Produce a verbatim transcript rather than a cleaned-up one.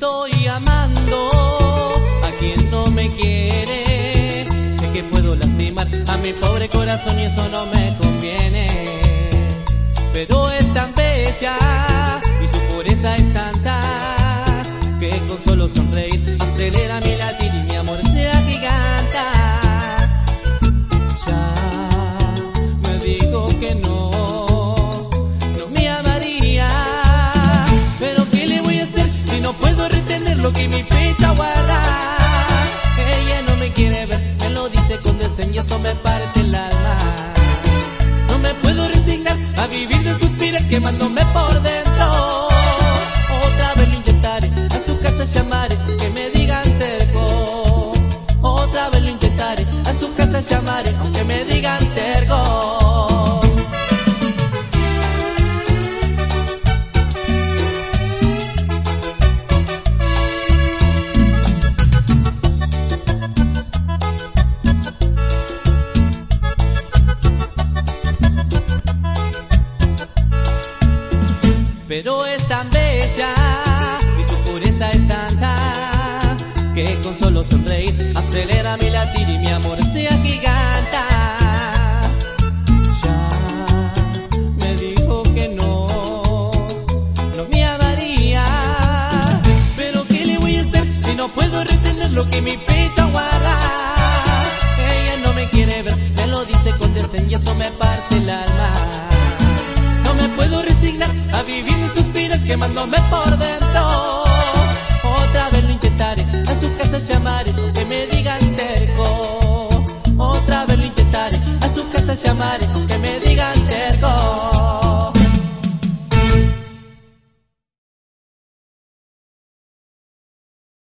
Estoy amando a quien no me quiere. Sé que puedo lastimar a mi pobre corazón y eso no me conviene. Pero es tan bella y su pureza es tanta que con solo sonreír acelera mi latir y mi amor se agiganta. Ya me dijo que no, no me amaría. Pero ¿qué le voy a hacer si no puedo retener lo que mi pecho guarda? Ella no me quiere ver, me lo dice con desdén y eso me parte el alma. No me puedo resignar a vivir de suspiros quemándome por dentro. Otra vez lo intentaré, a su casa llamaré, que me digan terco. Otra vez lo intentaré, a su casa llamaré, aunque me digan terco. Pero es tan bella y su pureza es tanta que con solo sonreír acelera mi latir y mi amor se agiganta. Ya me dijo que no, no me amaría. Pero ¿qué le voy a hacer si no puedo retener lo que mi pecho guarda? Ella no me quiere ver, me lo dice con desdén y eso me parte el alma. No me puedo resignar a vivir en suspiros quemándome por dentro. Otra vez lo intentaré, a su casa llamaré, que me digan terco. Otra vez lo intentaré, a su casa llamaré,